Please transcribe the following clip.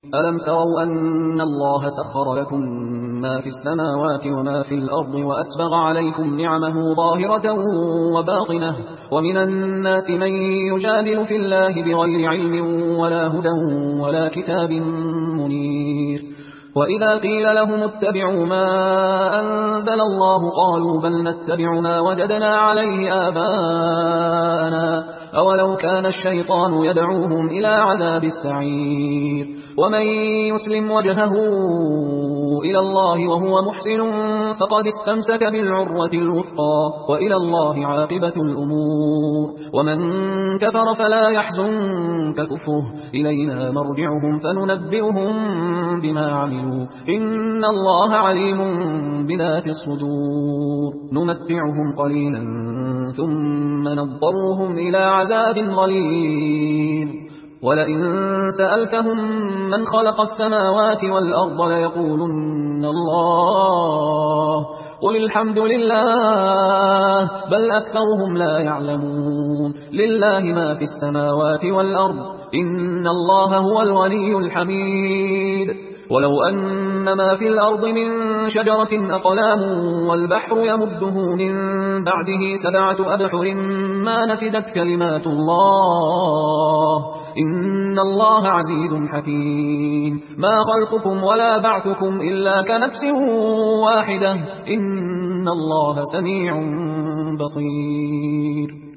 ألم تروا أن الله سخر لكم ما في السماوات وما في الأرض وأسبغ عليكم نعمه ظاهرة وباطنة ومن الناس من يجادل في الله بغير علم ولا هدى ولا كتاب منير وإذا قيل لهم اتبعوا ما أنزل الله قالوا بل نتبع ما وجدنا عليه آباءنا أولو كان الشيطان يدعوهم إلى عذاب السعير ومن يسلم وجهه إلى الله وهو محسن فقد استمسك بالعروة الوثقى وإلى الله عاقبة الأمور ومن كفر فلا يحزنك كفره إلينا مرجعهم فننبئهم بما عملوا إن الله عليم بذات الصدور نمتعهم قليلا ثم نضطرهم إلى عذاب غليظ ولئن سألتهم من خلق السماوات والأرض ليقولن الله قل الحمد لله بل أكثرهم لا يعلمون لله ما في السماوات والأرض إن الله هو الغني الحميد ولو أن ما في الأرض من شجرة أقلام والبحر يمده من بعده 7 أبحر ما نفدت كلمات الله إن الله عزيز حكيم ما خلقكم ولا بعثكم إلا كنفس واحدة إن الله سميع بصير